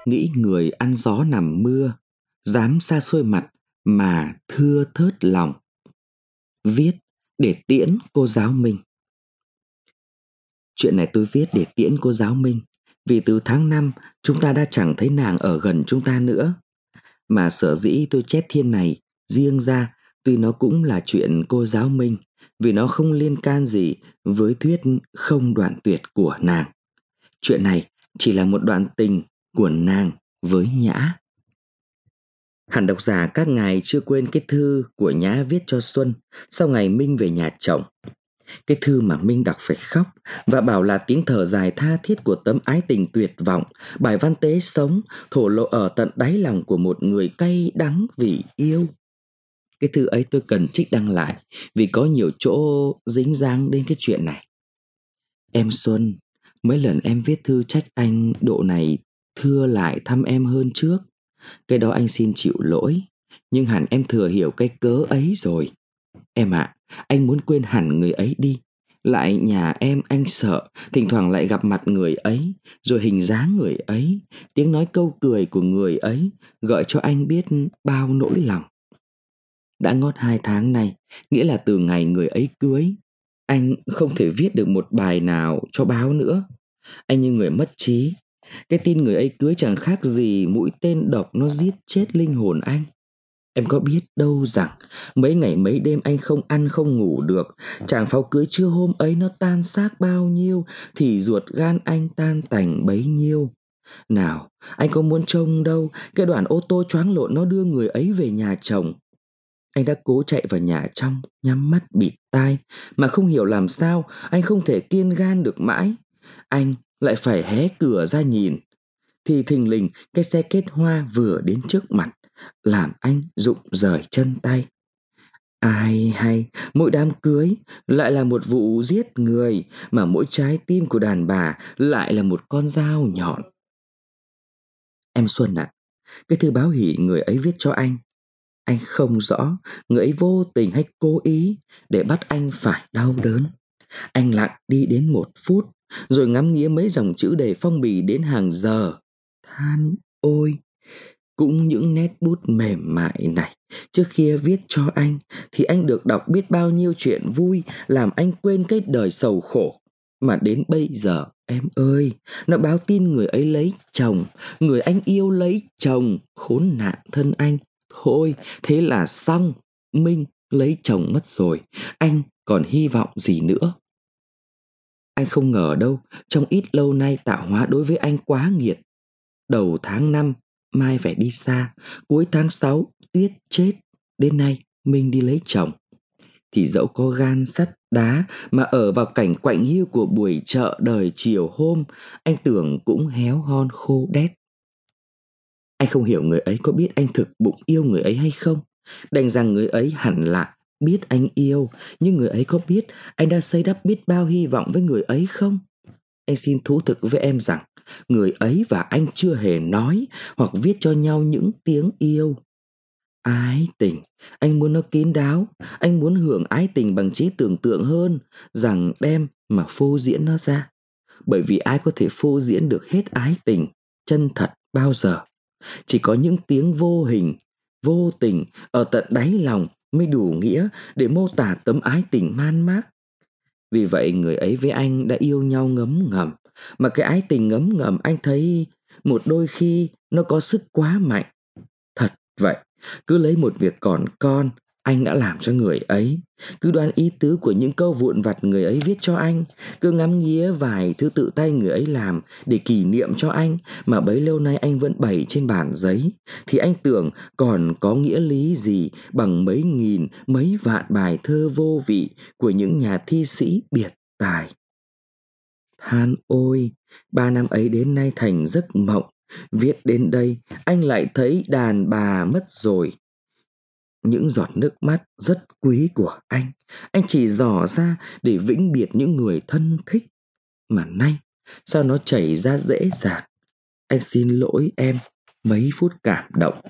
nghĩ người ăn gió nằm mưa, dám xa xôi mặt mà thưa thớt lòng. Viết để tiễn cô giáo Minh. Chuyện này tôi viết để tiễn cô giáo Minh, vì từ tháng 5 chúng ta đã chẳng thấy nàng ở gần chúng ta nữa. Mà sở dĩ tôi chép thiên này riêng ra, tuy nó cũng là chuyện cô giáo Minh, vì nó không liên can gì với thuyết không đoạn tuyệt của nàng. Chuyện này chỉ là một đoạn tình của nàng với Nhã. Hẳn độc giả các ngài chưa quên cái thư của Nhã viết cho Xuân sau ngày Minh về nhà chồng. Cái thư mà Minh đọc phải khóc và bảo là tiếng thở dài tha thiết của tấm ái tình tuyệt vọng, bài văn tế sống, thổ lộ ở tận đáy lòng của một người cay đắng vì yêu. Cái thư ấy tôi cần trích đăng lại vì có nhiều chỗ dính dáng đến cái chuyện này. Em Xuân, mấy lần em viết thư trách anh độ này thưa lại thăm em hơn trước. Cái đó anh xin chịu lỗi, nhưng hẳn em thừa hiểu cái cớ ấy rồi. Em ạ, anh muốn quên hẳn người ấy đi. Lại nhà em anh sợ thỉnh thoảng lại gặp mặt người ấy, rồi hình dáng người ấy, tiếng nói câu cười của người ấy gợi cho anh biết bao nỗi lòng. Đã ngót 2 tháng nay, nghĩa là từ ngày người ấy cưới, anh không thể viết được một bài nào cho báo nữa. Anh như người mất trí. Cái tin người ấy cưới chẳng khác gì mũi tên độc nó giết chết linh hồn anh. Em có biết đâu rằng mấy ngày mấy đêm anh không ăn không ngủ được. Chàng pháo cưới trưa hôm ấy nó tan xác bao nhiêu thì ruột gan anh tan tành bấy nhiêu. Nào, anh có muốn trông đâu cái đoàn ô tô choáng lộn nó đưa người ấy về nhà chồng. Anh đã cố chạy vào nhà trong, nhắm mắt bịt tai, mà không hiểu làm sao anh không thể kiên gan được mãi. Anh lại phải hé cửa ra nhìn, thì thình lình cái xe kết hoa vừa đến trước mặt, làm anh rụng rời chân tay. Ai hay, mỗi đám cưới lại là một vụ giết người, mà mỗi trái tim của đàn bà lại là một con dao nhọn. Em Xuân ạ, cái thư báo hỷ người ấy viết cho anh không rõ người ấy vô tình hay cố ý để bắt anh phải đau đớn. Anh lặng đi đến 1 phút, rồi ngắm nghía mấy dòng chữ đầy phong bì đến hàng giờ. Than ôi, cũng những nét bút mềm mại này, trước khi viết cho anh thì anh được đọc biết bao nhiêu chuyện vui, làm anh quên cái đời sầu khổ. Mà đến bây giờ em ơi, nó báo tin người ấy lấy chồng, người anh yêu lấy chồng, khốn nạn thân anh. Thôi, thế là xong, Minh lấy chồng mất rồi, anh còn hy vọng gì nữa. Anh không ngờ đâu, trong ít lâu nay tạo hóa đối với anh quá nghiệt. Đầu tháng 5 Mai phải đi xa, cuối tháng 6 Tuyết chết, đến nay Minh đi lấy chồng. Thì dẫu có gan sắt đá mà ở vào cảnh quạnh hiu của buổi chợ đời chiều hôm, anh tưởng cũng héo hon khô đét. Anh không hiểu người ấy có biết anh thực bụng yêu người ấy hay không. Đành rằng người ấy hẳn là biết anh yêu, nhưng người ấy có biết anh đã xây đắp biết bao hy vọng với người ấy không? Anh xin thú thực với em rằng người ấy và anh chưa hề nói hoặc viết cho nhau những tiếng yêu. Ái tình, anh muốn nó kín đáo, anh muốn hưởng ái tình bằng trí tưởng tượng hơn rằng đem mà phô diễn nó ra. Bởi vì ai có thể phô diễn được hết ái tình chân thật bao giờ. Chỉ có những tiếng vô hình, vô tình ở tận đáy lòng mới đủ nghĩa để mô tả tấm ái tình man mác. Vì vậy người ấy với anh đã yêu nhau ngấm ngầm, mà cái ái tình ngấm ngầm anh thấy một đôi khi nó có sức quá mạnh. Thật vậy, cứ lấy một việc còn con anh đã làm cho người ấy, cứ đoán ý tứ của những câu vụn vặt người ấy viết cho anh, cứ ngắm nghía vài thứ tự tay người ấy làm để kỷ niệm cho anh mà bấy lâu nay anh vẫn bày trên bàn giấy, thì anh tưởng còn có nghĩa lý gì bằng mấy nghìn mấy vạn bài thơ vô vị của những nhà thi sĩ biệt tài. Than ôi, 3 năm ấy đến nay thành giấc mộng. Viết đến đây anh lại thấy đàn bà mất rồi. Những giọt nước mắt rất quý của anh chỉ dò ra để vĩnh biệt những người thân thích. Mà nay sao nó chảy ra dễ dàng. Anh xin lỗi em mấy phút cảm động.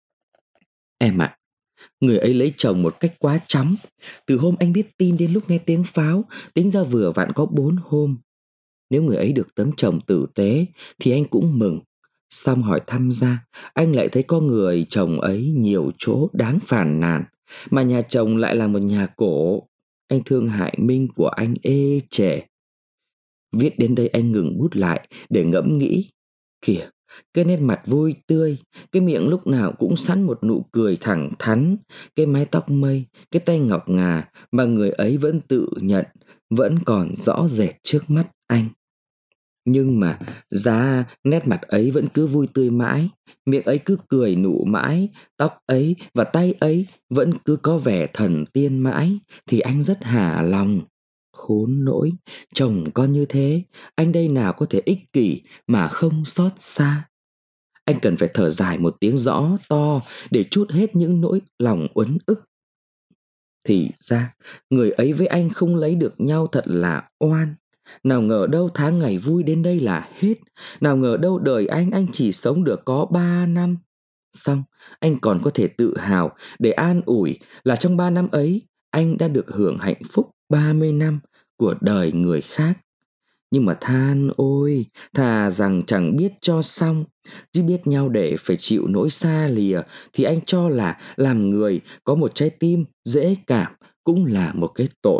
Em ạ, người ấy lấy chồng một cách quá chóng. Từ hôm anh biết tin đến lúc nghe tiếng pháo, tính ra vừa vặn có 4 hôm. Nếu người ấy được tấm chồng tử tế thì anh cũng mừng. Xong hỏi thăm ra, anh lại thấy có người chồng ấy nhiều chỗ đáng phàn nàn, mà nhà chồng lại là một nhà cổ. Anh thương hại Minh của anh ê chề. Viết đến đây anh ngừng bút lại để ngẫm nghĩ. Kìa, cái nét mặt vui tươi, cái miệng lúc nào cũng sẵn một nụ cười thẳng thắn, cái mái tóc mây, cái tay ngọc ngà mà người ấy vẫn tự nhận, vẫn còn rõ rệt trước mắt anh. Nhưng mà giá nét mặt ấy vẫn cứ vui tươi mãi, miệng ấy cứ cười nụ mãi, tóc ấy và tay ấy vẫn cứ có vẻ thần tiên mãi, thì anh rất hả lòng. Khốn nỗi, chồng con như thế, anh đây nào có thể ích kỷ mà không xót xa. Anh cần phải thở dài một tiếng rõ to để trút hết những nỗi lòng uất ức. Thì ra, người ấy với anh không lấy được nhau thật là oan. Nào ngờ đâu tháng ngày vui đến đây là hết. Nào ngờ đâu đời anh chỉ sống được có 3 năm. Xong, anh còn có thể tự hào để an ủi là trong 3 năm ấy, anh đã được hưởng hạnh phúc 30 năm của đời người khác. Nhưng mà than ôi, thà rằng chẳng biết cho xong, chứ biết nhau để phải chịu nỗi xa lìa, thì anh cho là làm người có một trái tim dễ cảm cũng là một cái tội.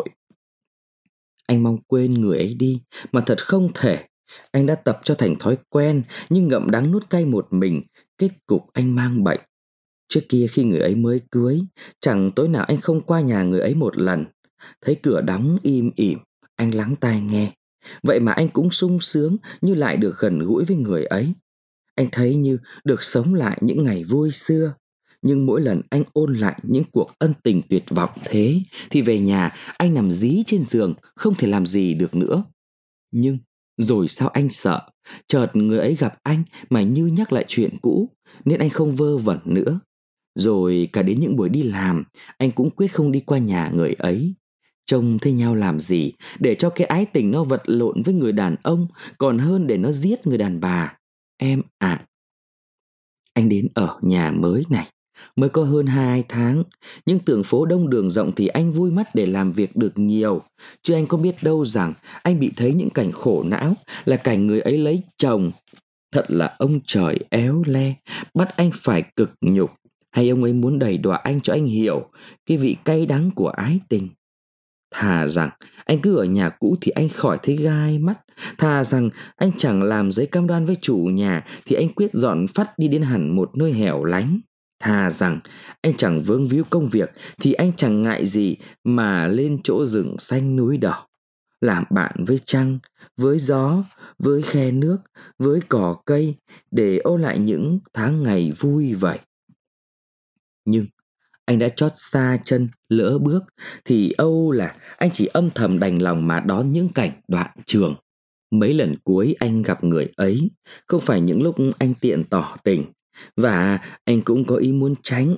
Anh mong quên người ấy đi, mà thật không thể. Anh đã tập cho thành thói quen, nhưng ngậm đắng nuốt cay một mình, kết cục anh mang bệnh. Trước kia khi người ấy mới cưới, chẳng tối nào anh không qua nhà người ấy một lần. Thấy cửa đóng im ỉm, anh lắng tai nghe. Vậy mà anh cũng sung sướng như lại được gần gũi với người ấy. Anh thấy như được sống lại những ngày vui xưa. Nhưng mỗi lần anh ôn lại những cuộc ân tình tuyệt vọng thế, thì về nhà anh nằm dí trên giường, không thể làm gì được nữa. Nhưng rồi sao anh sợ, chợt người ấy gặp anh mà như nhắc lại chuyện cũ, nên anh không vơ vẩn nữa. Rồi cả đến những buổi đi làm, anh cũng quyết không đi qua nhà người ấy. Trông thấy nhau làm gì, để cho cái ái tình nó vật lộn với người đàn ông, còn hơn để nó giết người đàn bà. Em ạ. Anh đến ở nhà mới này mới có hơn 2 tháng, nhưng tưởng phố đông đường rộng thì anh vui mắt để làm việc được nhiều. Chứ anh có biết đâu rằng anh bị thấy những cảnh khổ não là cảnh người ấy lấy chồng. Thật là ông trời éo le, bắt anh phải cực nhục. Hay ông ấy muốn đày đọa anh cho anh hiểu cái vị cay đắng của ái tình. Thà rằng anh cứ ở nhà cũ thì anh khỏi thấy gai mắt. Thà rằng anh chẳng làm giấy cam đoan với chủ nhà thì anh quyết dọn phắt đi đến hẳn một nơi hẻo lánh. Thà rằng anh chẳng vướng víu công việc thì anh chẳng ngại gì mà lên chỗ rừng xanh núi đỏ, làm bạn với trăng, với gió, với khe nước, với cỏ cây, để ôn lại những tháng ngày vui vậy. Nhưng anh đã chót xa chân lỡ bước thì âu là anh chỉ âm thầm đành lòng mà đón những cảnh đoạn trường. Mấy lần cuối anh gặp người ấy không phải những lúc anh tiện tỏ tình, và anh cũng có ý muốn tránh.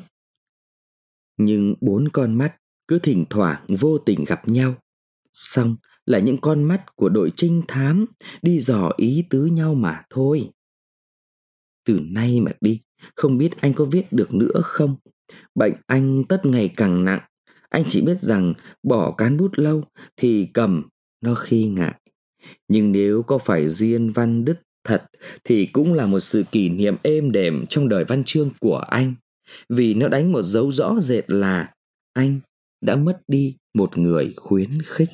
Nhưng 4 con mắt cứ thỉnh thoảng vô tình gặp nhau, xong là những con mắt của đội trinh thám đi dò ý tứ nhau mà thôi. Từ nay mà đi, không biết anh có viết được nữa không? Bệnh anh tất ngày càng nặng. Anh chỉ biết rằng bỏ cán bút lâu thì cầm nó khi ngại. Nhưng nếu có phải duyên văn đứt thật thì cũng là một sự kỷ niệm êm đềm trong đời văn chương của anh. Vì nó đánh một dấu rõ rệt là anh đã mất đi một người khuyến khích.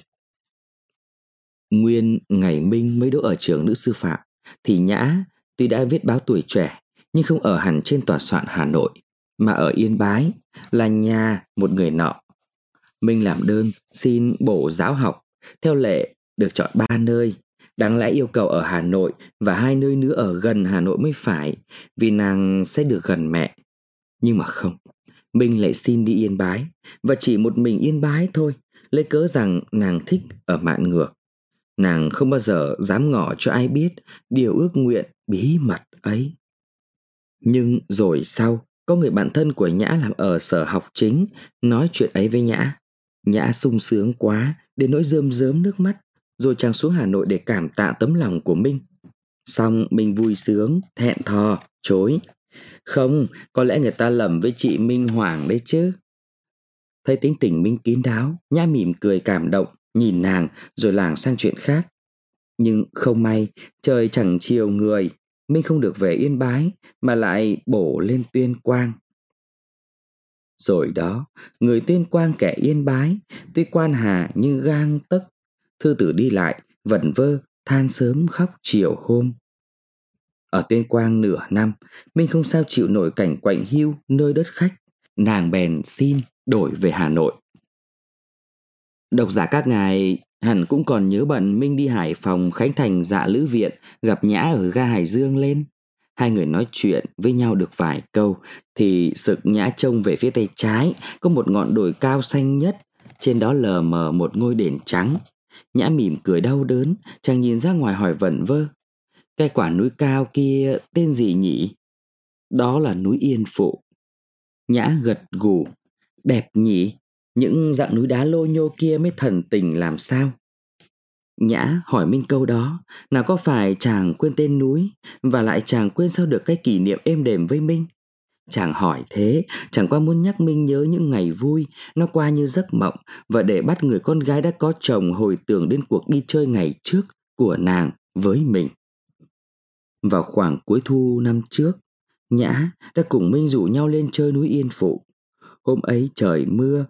Nguyên ngày Minh mới đỗ ở trường nữ sư phạm thì Nhã tuy đã viết báo Tuổi Trẻ nhưng không ở hẳn trên tòa soạn Hà Nội, mà ở Yên Bái, là nhà một người nọ. Minh làm đơn xin bổ giáo học, theo lệ được chọn 3 nơi. Đáng lẽ yêu cầu ở Hà Nội và 2 nơi nữa ở gần Hà Nội mới phải, vì nàng sẽ được gần mẹ. Nhưng mà không, Minh lại xin đi Yên Bái, và chỉ một mình Yên Bái thôi, lấy cớ rằng nàng thích ở Mạn Ngược. Nàng không bao giờ dám ngỏ cho ai biết điều ước nguyện bí mật ấy. Nhưng rồi sau, có người bạn thân của Nhã làm ở sở học chính nói chuyện ấy với Nhã. Nhã sung sướng quá đến nỗi rơm rớm nước mắt, rồi chàng xuống Hà Nội để cảm tạ tấm lòng của Minh. Xong Minh vui sướng, thẹn thò, chối. Không, có lẽ người ta lầm với chị Minh Hoàng đấy chứ. Thấy tính tình Minh kín đáo, Nhã mỉm cười cảm động, nhìn nàng rồi lảng sang chuyện khác. Nhưng không may, trời chẳng chiều người. Minh không được về Yên Bái mà lại bổ lên Tuyên Quang. Rồi đó, người Tuyên Quang kẻ Yên Bái, tuy quan hà như gang tấc, thư tử đi lại, vẩn vơ, than sớm khóc chiều hôm. Ở Tuyên Quang nửa năm, Minh không sao chịu nổi cảnh quạnh hiu nơi đất khách, nàng bèn xin đổi về Hà Nội. Độc giả các ngài hẳn cũng còn nhớ bận Minh đi Hải Phòng khánh thành Dạ Lữ Viện, gặp Nhã ở ga Hải Dương lên. Hai người nói chuyện với nhau được vài câu thì sực Nhã trông về phía tay trái có một ngọn đồi cao xanh nhất, trên đó lờ mờ một ngôi đền trắng. Nhã mỉm cười đau đớn, chàng nhìn ra ngoài hỏi vẩn vơ: cái quả núi cao kia tên gì nhỉ? Đó là núi Yên Phụ. Nhã gật gù: đẹp nhỉ, những dặng núi đá lô nhô kia mới thần tình làm sao. Nhã hỏi Minh câu đó, nào có phải chàng quên tên núi, và lại chàng quên sao được cái kỷ niệm êm đềm với Minh. Chàng hỏi thế chẳng qua muốn nhắc Minh nhớ những ngày vui nó qua như giấc mộng, và để bắt người con gái đã có chồng hồi tưởng đến cuộc đi chơi ngày trước của nàng với mình. Vào khoảng cuối thu năm trước, Nhã đã cùng Minh rủ nhau lên chơi núi Yên Phụ. Hôm ấy trời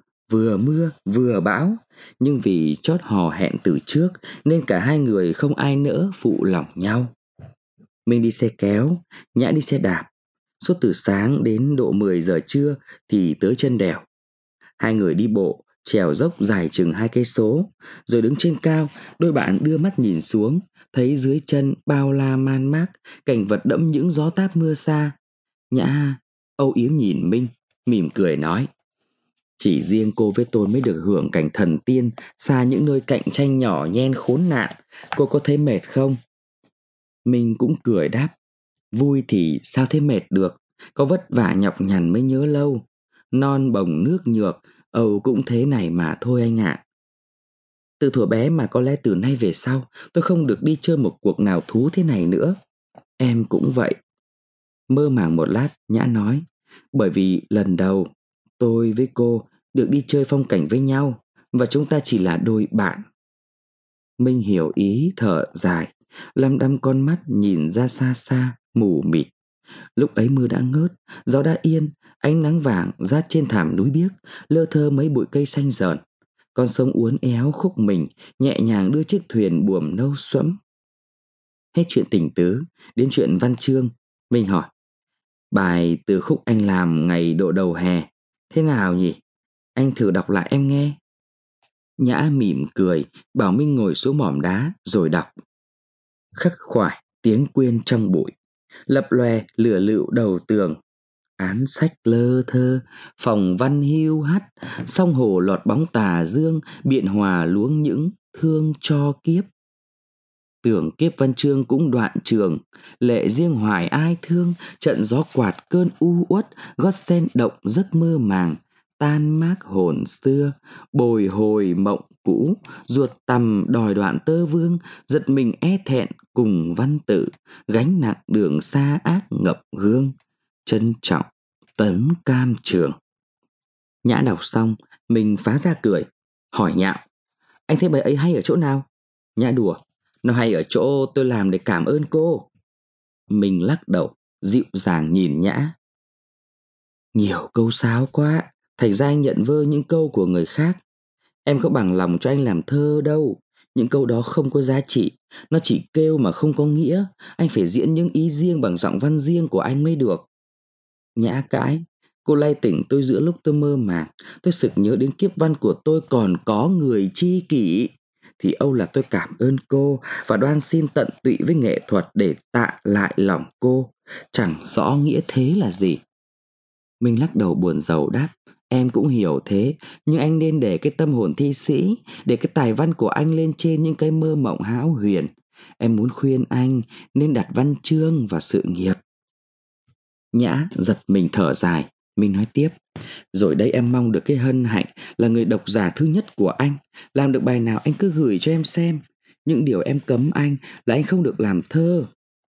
mưa vừa bão, nhưng vì chót hò hẹn từ trước nên cả hai người không ai nỡ phụ lòng nhau. Minh đi xe kéo, Nhã đi xe đạp. Suốt từ sáng đến độ 10 giờ trưa thì tới chân đèo. Hai người đi bộ, trèo dốc dài chừng 2 cây số, rồi đứng trên cao, đôi bạn đưa mắt nhìn xuống, thấy dưới chân bao la man mác, cảnh vật đẫm những gió táp mưa xa. Nhã âu yếm nhìn Minh, mỉm cười nói: chỉ riêng cô với tôi mới được hưởng cảnh thần tiên xa những nơi cạnh tranh nhỏ nhen khốn nạn. Cô có thấy mệt không? Minh cũng cười đáp: vui thì sao thế mệt được, có vất vả nhọc nhằn mới nhớ lâu. Non bồng nước nhược, Âu cũng thế này mà thôi anh ạ. Từ thuở bé mà có lẽ từ nay về sau tôi không được đi chơi một cuộc nào thú thế này nữa. Em cũng vậy. Mơ màng một lát, Nhã nói: bởi vì lần đầu tôi với cô được đi chơi phong cảnh với nhau, và chúng ta chỉ là đôi bạn. Minh hiểu ý, thở dài, lăm đăm con mắt nhìn ra xa xa mù mịt. Lúc ấy mưa đã ngớt, gió đã yên, ánh nắng vàng rát trên thảm núi biếc, lơ thơ mấy bụi cây xanh rờn. Con sông uốn éo khúc mình, nhẹ nhàng đưa chiếc thuyền buồm nâu xoẫm. Hết chuyện tình tứ, đến chuyện văn chương. Minh hỏi: bài từ khúc anh làm ngày độ đầu hè thế nào nhỉ? Anh thử đọc lại em nghe. Nhã mỉm cười, bảo Minh ngồi xuống mỏm đá rồi đọc: khắc khoải tiếng quyên trong bụi, lập lòe lửa lựu đầu tường, án sách lơ thơ, phòng văn hiu hắt, song hồ lọt bóng tà dương, biện hòa luống những thương cho kiếp. Tưởng kiếp văn chương cũng đoạn trường, lệ riêng hoài ai thương, trận gió quạt cơn u uất, gót sen động giấc mơ màng, tan mác hồn xưa, bồi hồi mộng cũ, ruột tằm đòi đoạn tơ vương, giật mình e thẹn cùng văn tự, gánh nặng đường xa ác ngập gương, trân trọng tấn cam trường. Nhã đọc xong, mình phá ra cười, hỏi nhạo: anh thấy bài ấy hay ở chỗ nào? Nhã đùa: nó hay ở chỗ tôi làm để cảm ơn cô. Mình lắc đầu, dịu dàng nhìn Nhã: nhiều câu sáo quá, thành ra anh nhận vơ những câu của người khác. Em có bằng lòng cho anh làm thơ đâu. Những câu đó không có giá trị, nó chỉ kêu mà không có nghĩa. Anh phải diễn những ý riêng bằng giọng văn riêng của anh mới được. Nhã cãi: cô lay tỉnh tôi giữa lúc tôi mơ màng. Tôi sực nhớ đến kiếp văn của tôi còn có người tri kỷ. Thì âu là tôi cảm ơn cô và đoan xin tận tụy với nghệ thuật để tạ lại lòng cô. Chẳng rõ nghĩa thế là gì. Mình lắc đầu buồn rầu đáp: em cũng hiểu thế, nhưng anh nên để cái tâm hồn thi sĩ, để cái tài văn của anh lên trên những cái mơ mộng hão huyền. Em muốn khuyên anh nên đặt văn chương vào sự nghiệp. Nhã giật mình thở dài. Mình nói tiếp: rồi đây em mong được cái hân hạnh là người độc giả thứ nhất của anh. Làm được bài nào anh cứ gửi cho em xem. Những điều em cấm anh là anh không được làm thơ.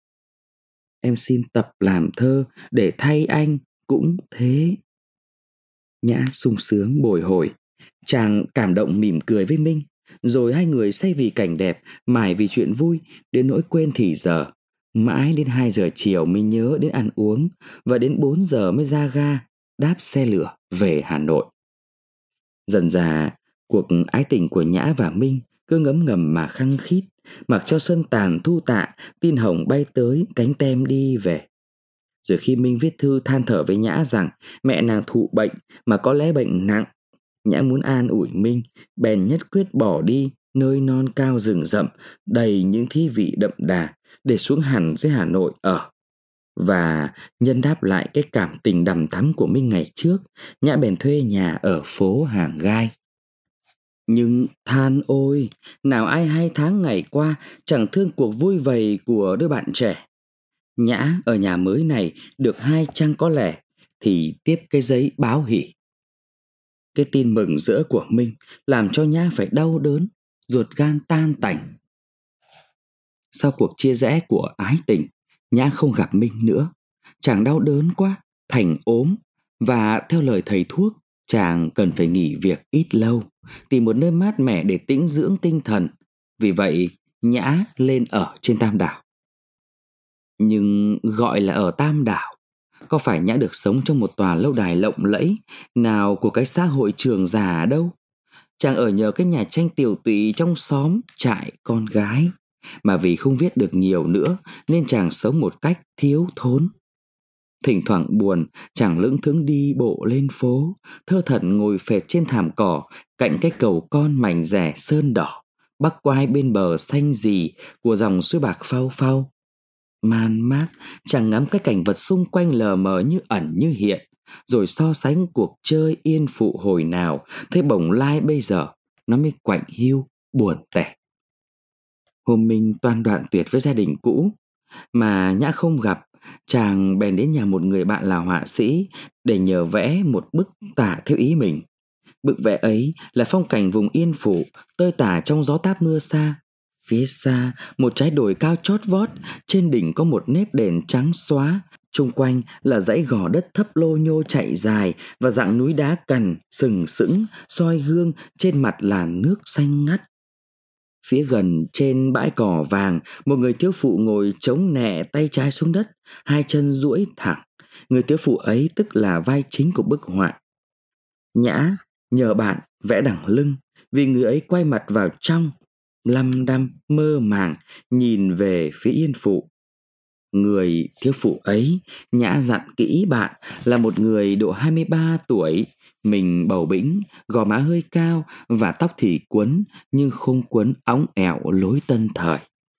Em xin tập làm thơ để thay anh cũng thế. Nhã sung sướng bồi hồi. Chàng cảm động mỉm cười với Minh. Rồi hai người say vì cảnh đẹp, mải vì chuyện vui, đến nỗi quên thì giờ. Mãi đến 2 giờ chiều mới nhớ đến ăn uống, và đến 4 giờ mới ra ga, đáp xe lửa về Hà Nội. Dần dà, cuộc ái tình của Nhã và Minh cứ ngấm ngầm mà khăng khít, mặc cho xuân tàn thu tạ, tin hồng bay tới, cánh tem đi về. Rồi khi Minh viết thư than thở với Nhã rằng mẹ nàng thụ bệnh, mà có lẽ bệnh nặng, Nhã muốn an ủi Minh, bèn nhất quyết bỏ đi nơi non cao rừng rậm đầy những thi vị đậm đà để xuống hẳn dưới Hà Nội ở. Và nhân đáp lại cái cảm tình đằm thắm của Minh ngày trước, Nhã bèn thuê nhà ở phố Hàng Gai. Nhưng than ôi, nào ai hay tháng ngày qua chẳng thương cuộc vui vầy của đứa bạn trẻ. Nhã ở nhà mới này được 2 trăng có lẻ thì tiếp cái giấy báo hỉ. Cái tin mừng rỡ của Minh làm cho Nhã phải đau đớn, ruột gan tan tành. Sau cuộc chia rẽ của ái tình, Nhã không gặp Minh nữa. Chàng đau đớn quá, thành ốm, và theo lời thầy thuốc, chàng cần phải nghỉ việc ít lâu, tìm một nơi mát mẻ để tĩnh dưỡng tinh thần. Vì vậy, Nhã lên ở trên Tam Đảo. Nhưng gọi là ở Tam Đảo, có phải Nhã được sống trong một tòa lâu đài lộng lẫy nào của cái xã hội trường già đâu. Chàng ở nhờ cái nhà tranh tiều tụy trong xóm trại con gái, mà vì không viết được nhiều nữa nên chàng sống một cách thiếu thốn. Thỉnh thoảng buồn, chàng lững thững đi bộ lên phố, thơ thẩn ngồi phệt trên thảm cỏ cạnh cái cầu con mảnh rẻ sơn đỏ, bắc quai bên bờ xanh rì của dòng suối bạc phao phao. Man mác, chàng ngắm cái cảnh vật xung quanh lờ mờ như ẩn như hiện, rồi so sánh cuộc chơi yên phụ hồi nào, thấy bồng lai bây giờ nó mới quạnh hiu, buồn tẻ. Hôm Minh toan đoạn tuyệt với gia đình cũ, mà Nhã không gặp, chàng bèn đến nhà một người bạn là họa sĩ để nhờ vẽ một bức tả theo ý mình. Bức vẽ ấy là phong cảnh vùng yên phụ, tơi tả trong gió táp mưa xa. Phía xa, một trái đồi cao chót vót, trên đỉnh có một nếp đền trắng xóa, chung quanh là dãy gò đất thấp lô nhô chạy dài và dặng núi đá cằn sừng sững soi gương trên mặt là nước xanh ngắt. Phía gần trên bãi cỏ vàng, một người thiếu phụ ngồi chống nẹ tay trái xuống đất, 2 chân duỗi thẳng. Người thiếu phụ ấy tức là vai chính của bức họa. Nhã nhờ bạn vẽ đằng lưng, vì người ấy quay mặt vào trong, lăm đăm mơ màng nhìn về phía yên phụ. Người thiếu phụ ấy, Nhã dặn kỹ bạn, là một người độ 23 tuổi, mình bầu bĩnh, gò má hơi cao và tóc thì quấn, nhưng không quấn óng ẻo lối tân thời.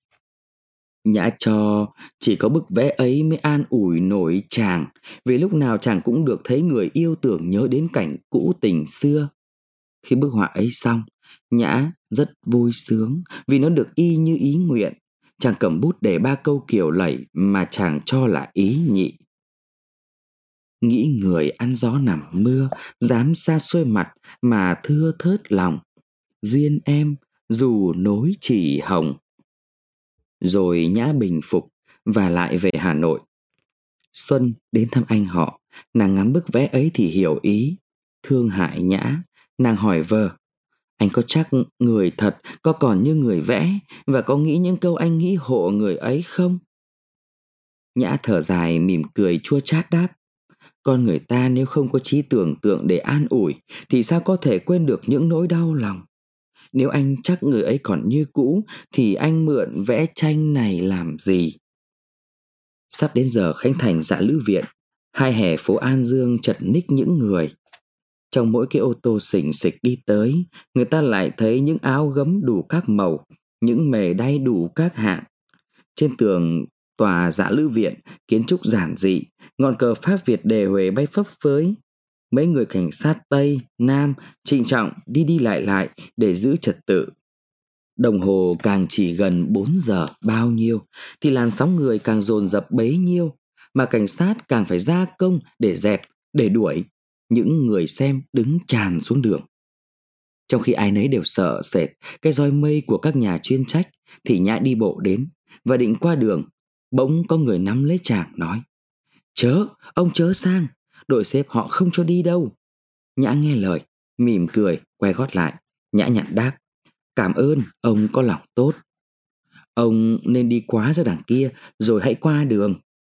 Nhã cho chỉ có bức vẽ ấy mới an ủi nổi chàng, vì lúc nào chàng cũng được thấy người yêu tưởng nhớ đến cảnh cũ tình xưa. Khi bức họa ấy xong, Nhã rất vui sướng vì nó được y như ý nguyện. Chàng cầm bút để 3 câu kiểu lẩy mà chàng cho là ý nhị. Nghĩ người ăn gió nằm mưa, dám xa xôi mặt mà thưa thớt lòng. Duyên em dù nối chỉ hồng. Rồi Nhã bình phục và lại về Hà Nội. Xuân đến thăm anh họ, nàng ngắm bức vẽ ấy thì hiểu ý. Thương hại Nhã, nàng hỏi vợ: anh có chắc người thật có còn như người vẽ, và có nghĩ những câu anh nghĩ hộ người ấy không? Nhã thở dài mỉm cười chua chát đáp: con người ta nếu không có trí tưởng tượng để an ủi thì sao có thể quên được những nỗi đau lòng. Nếu anh chắc người ấy còn như cũ thì anh mượn vẽ tranh này làm gì? Sắp đến giờ khánh thành Dạ Lữ Viện, 2 hè phố An Dương chật ních những người. Trong mỗi cái ô tô xình xịch đi tới, người ta lại thấy những áo gấm đủ các màu, những mề đay đủ các hạng. Trên tường tòa Dạ Lữ Viện, kiến trúc giản dị, ngọn cờ Pháp Việt đề huề bay phấp phới. Mấy người cảnh sát Tây, Nam trịnh trọng đi đi lại để giữ trật tự. Đồng hồ càng chỉ gần 4 giờ bao nhiêu thì làn sóng người càng dồn dập bấy nhiêu, mà cảnh sát càng phải ra công để dẹp, để đuổi. Những người xem đứng tràn xuống đường. Trong khi ai nấy đều sợ sệt cái roi mây của các nhà chuyên trách, thì Nhã đi bộ đến và định qua đường. Bỗng có người nắm lấy chàng nói: chớ, ông chớ sang, đội sếp họ không cho đi đâu. Nhã nghe lời, mỉm cười, quay gót lại. Nhã nhặn đáp: cảm ơn, ông có lòng tốt. Ông nên đi quá ra đằng kia rồi hãy qua đường.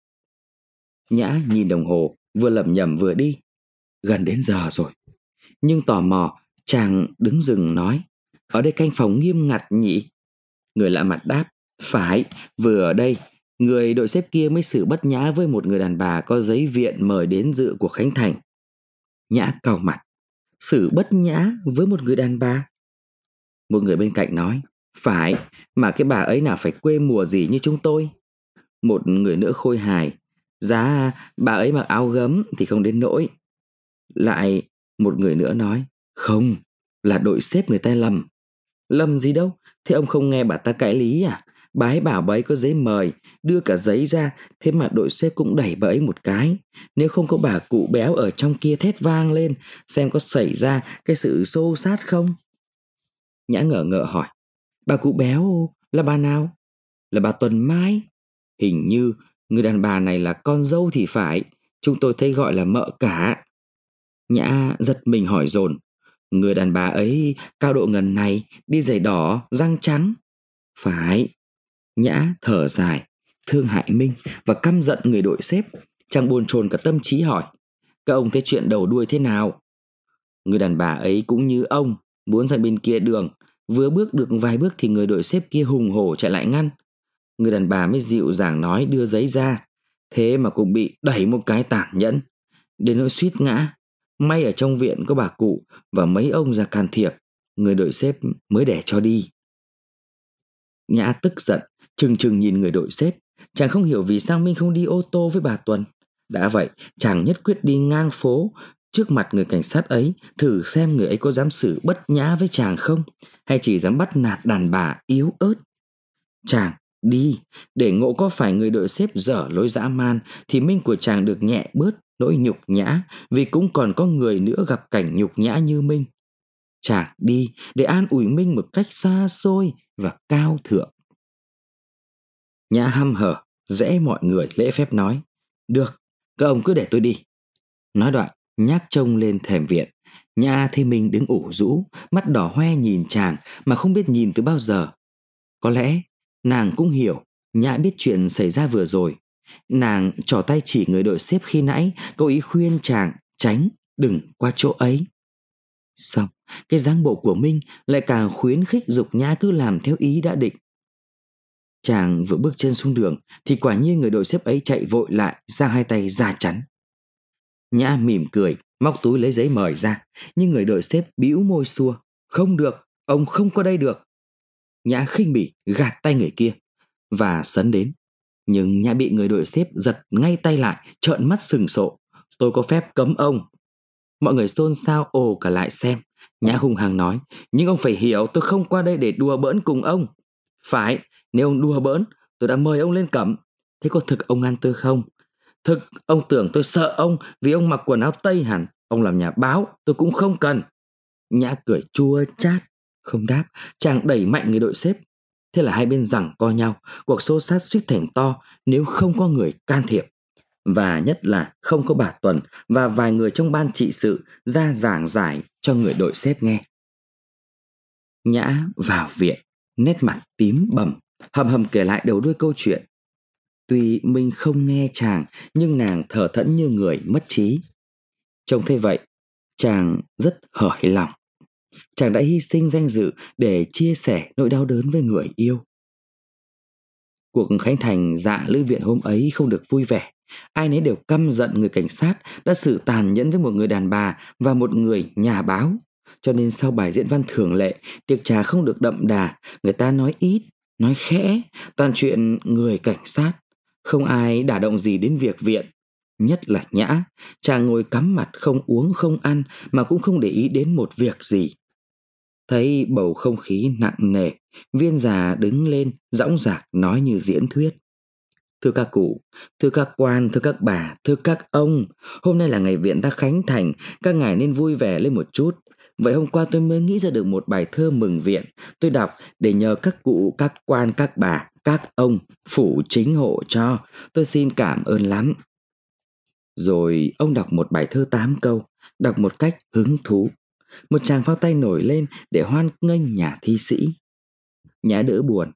Nhã nhìn đồng hồ, vừa lẩm nhẩm vừa đi. Gần đến giờ rồi. Nhưng tò mò, chàng đứng dừng nói, ở đây canh phòng nghiêm ngặt nhỉ? Người lạ mặt đáp, phải, vừa ở đây, người đội xếp kia mới xử bất nhã với một người đàn bà có giấy viện mời đến dự cuộc khánh thành. Nhã cau mặt, xử bất nhã với một người đàn bà? Một người bên cạnh nói, phải, mà cái bà ấy nào phải quê mùa gì như chúng tôi. Một người nữa khôi hài, giá bà ấy mặc áo gấm thì không đến nỗi. Lại một người nữa nói, không, là đội xếp người ta lầm. Lầm gì đâu, thế ông không nghe bà ta cãi lý à? Bà ấy bảo bà ấy có giấy mời, đưa cả giấy ra, thế mà đội xếp cũng đẩy bà ấy một cái. Nếu không có bà cụ béo ở trong kia thét vang lên, xem có xảy ra cái sự xô xát không? Nhã ngờ ngợ hỏi, bà cụ béo là bà nào? Là bà Tuần Mai. Hình như người đàn bà này là con dâu thì phải, chúng tôi thấy gọi là mợ cả. Nhã giật mình hỏi dồn, người đàn bà ấy cao độ ngần này, đi giày đỏ, răng trắng. Phải. Nhã thở dài, thương hại Minh và căm giận người đội xếp. Chàng bồn chồn cả tâm trí hỏi, các ông thấy chuyện đầu đuôi thế nào? Người đàn bà ấy cũng như ông, muốn ra bên kia đường. Vừa bước được vài bước thì người đội xếp kia hùng hổ chạy lại ngăn. Người đàn bà mới dịu dàng nói đưa giấy ra, thế mà cũng bị đẩy một cái tàn nhẫn, đến nỗi suýt ngã. May ở trong viện có bà cụ và mấy ông ra can thiệp, người đội xếp mới để cho đi. Nhã tức giận, trừng trừng nhìn người đội xếp. Chàng không hiểu vì sao Minh không đi ô tô với bà Tuần. Đã vậy, chàng nhất quyết đi ngang phố trước mặt người cảnh sát ấy, thử xem người ấy có dám xử bất nhã với chàng không, hay chỉ dám bắt nạt đàn bà yếu ớt. Chàng đi, để ngộ có phải người đội xếp dở lối dã man thì Minh của chàng được nhẹ bớt nỗi nhục nhã, vì cũng còn có người nữa gặp cảnh nhục nhã như Minh. Chàng đi để an ủi Minh một cách xa xôi và cao thượng. Nhã hăm hở rẽ mọi người lễ phép nói, được, các ông cứ để tôi đi. Nói đoạn nhác trông lên thềm viện. Nhã thấy Minh đứng ủ rũ, mắt đỏ hoe nhìn chàng mà không biết nhìn từ bao giờ. Có lẽ nàng cũng hiểu Nhã biết chuyện xảy ra vừa rồi. Nàng trỏ tay chỉ người đội xếp khi nãy, cố ý khuyên chàng tránh, đừng qua chỗ ấy. Xong, cái dáng bộ của Minh lại càng khuyến khích giục Nhã cứ làm theo ý đã định. Chàng vừa bước chân xuống đường thì quả nhiên người đội xếp ấy chạy vội lại, giang hai tay ra chắn. Nhã mỉm cười, móc túi lấy giấy mời ra, nhưng người đội xếp bĩu môi xua, không được, ông không có đây được. Nhã khinh bỉ gạt tay người kia và sấn đến, nhưng Nhã bị người đội xếp giật ngay tay lại, trợn mắt sừng sộ. Tôi có phép cấm ông. Mọi người xôn xao ồ cả lại xem. Nhã hung hăng nói, nhưng ông phải hiểu tôi không qua đây để đùa bỡn cùng ông. Phải, nếu ông đùa bỡn tôi đã mời ông lên cẩm. Thế có thực ông ngăn tôi không? Thực ông tưởng tôi sợ ông vì ông mặc quần áo Tây hẳn. Ông làm nhà báo tôi cũng không cần. Nhã cười chua chát, không đáp. Chàng đẩy mạnh người đội xếp. Thế là hai bên giằng co nhau, cuộc xô xát suýt thành to nếu không có người can thiệp. Và nhất là không có bà Tuần và vài người trong ban trị sự ra giảng giải cho người đội xếp nghe. Nhã vào viện, nét mặt tím bầm, hầm hầm kể lại đầu đuôi câu chuyện. Tuy mình không nghe chàng, nhưng nàng thở thẫn như người mất trí. Trông thế vậy, chàng rất hởi lòng. Chàng đã hy sinh danh dự để chia sẻ nỗi đau đớn với người yêu. Cuộc khánh thành dạ lữ viện hôm ấy không được vui vẻ. Ai nấy đều căm giận người cảnh sát đã xử tàn nhẫn với một người đàn bà và một người nhà báo. Cho nên sau bài diễn văn thường lệ, tiệc trà không được đậm đà, người ta nói ít, nói khẽ, toàn chuyện người cảnh sát. Không ai đả động gì đến việc viện. Nhất là Nhã, chàng ngồi cắm mặt không uống không ăn mà cũng không để ý đến một việc gì. Thấy bầu không khí nặng nề, viên già đứng lên dõng dạc nói như diễn thuyết. Thưa các cụ, thưa các quan, thưa các bà, thưa các ông, hôm nay là ngày viện ta khánh thành, các ngài nên vui vẻ lên một chút. Vậy hôm qua tôi mới nghĩ ra được một bài thơ mừng viện, tôi đọc để nhờ các cụ, các quan, các bà, các ông phụ chính hộ cho, tôi xin cảm ơn lắm. Rồi ông đọc một bài thơ 8 câu, đọc một cách hứng thú. Một tràng pháo tay nổi lên để hoan nghênh nhà thi sĩ. Nhã đỡ buồn,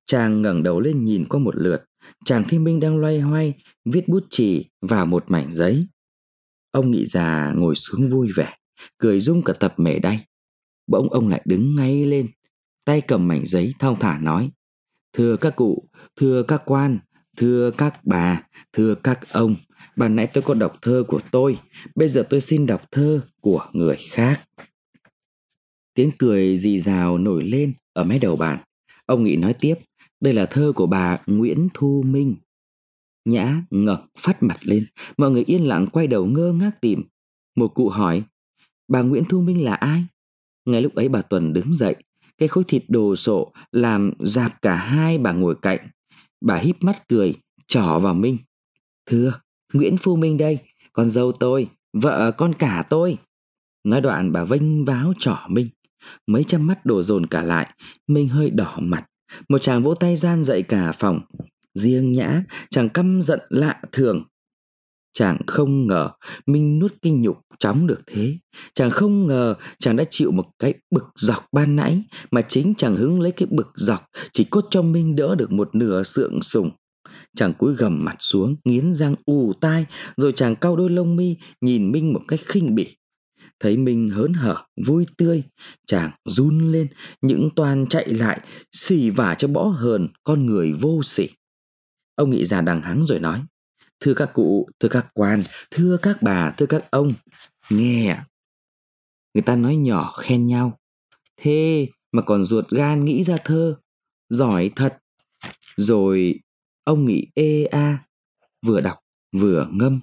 Chàng ngẩng đầu lên nhìn qua một lượt, chàng thấy Minh đang loay hoay viết bút chì vào một mảnh giấy. Ông Nghị già ngồi xuống vui vẻ, cười rung cả tập mề đay. Bỗng ông lại đứng ngay lên, tay cầm mảnh giấy thong thả nói: "Thưa các cụ, thưa các quan, thưa các bà, thưa các ông, ban nãy tôi có đọc thơ của tôi, bây giờ tôi xin đọc thơ của người khác." Tiếng cười rì rào nổi lên ở mé đầu bàn. Ông Nghị nói tiếp: "Đây là thơ của bà Nguyễn Thu Minh." Nhã ngẩng phát mặt lên, mọi người yên lặng quay đầu ngơ ngác tìm. Một cụ hỏi: "Bà Nguyễn Thu Minh là ai?" Ngay lúc ấy bà Tuần đứng dậy, cái khối thịt đồ sộ làm rạp cả hai bà ngồi cạnh. Bà híp mắt cười, trỏ vào Minh: "Thưa, Nguyễn Phu Minh đây, con dâu tôi, vợ con cả tôi." Nói đoạn bà vênh váo trỏ Minh. Mấy trăm mắt đổ dồn cả lại. Minh hơi đỏ mặt. Một chàng vỗ tay gian dậy cả phòng. Riêng Nhã, chàng căm giận lạ thường. Chàng không ngờ Minh nuốt kinh nhục chóng được thế. Chàng không ngờ chàng đã chịu một cái bực dọc ban nãy, mà chính chàng hứng lấy cái bực dọc chỉ cốt cho Minh đỡ được một nửa sượng sùng. Chàng cúi gằm mặt xuống, nghiến răng ù tai, rồi chàng cau đôi lông mi nhìn Minh một cách khinh bỉ. Thấy Minh hớn hở, vui tươi, chàng run lên, những toan chạy lại, xì vả cho bỏ hờn con người vô sỉ. Ông Nghị già đằng hắng rồi nói: "Thưa các cụ, thưa các quan, thưa các bà, thưa các ông, nghe ạ." Người ta nói nhỏ khen nhau, thế mà còn ruột gan nghĩ ra thơ, giỏi thật. Rồi ông Nghị ê a, vừa đọc vừa ngâm: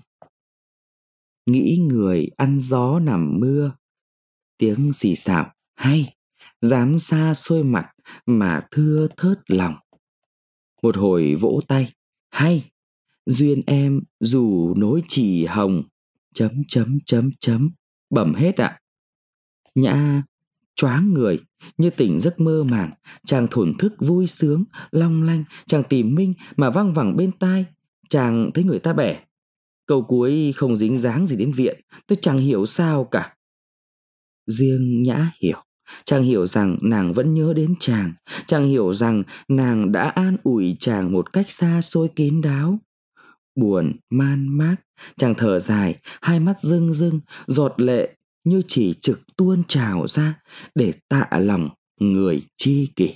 "Nghĩ người ăn gió nằm mưa, tiếng xì xào hay, dám xa xôi mặt mà thưa thớt lòng. Một hồi vỗ tay, hay, duyên em dù nối chỉ hồng, chấm chấm chấm chấm." Bẩm hết ạ. Nhã choáng người, như tỉnh giấc mơ màng. Chàng thổn thức vui sướng, long lanh. Chàng tìm Minh mà văng vẳng bên tai. Chàng thấy người ta bẻ: "Câu cuối không dính dáng gì đến viện, tôi chẳng hiểu sao cả." Riêng Nhã hiểu. Chàng hiểu rằng nàng vẫn nhớ đến chàng. Chàng hiểu rằng nàng đã an ủi chàng một cách xa xôi kín đáo. Buồn man mác, chàng thở dài, hai mắt rưng rưng, giọt lệ như chỉ trực tuôn trào ra để tạ lòng người tri kỷ.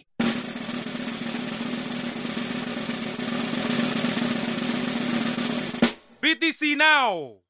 BTC Now.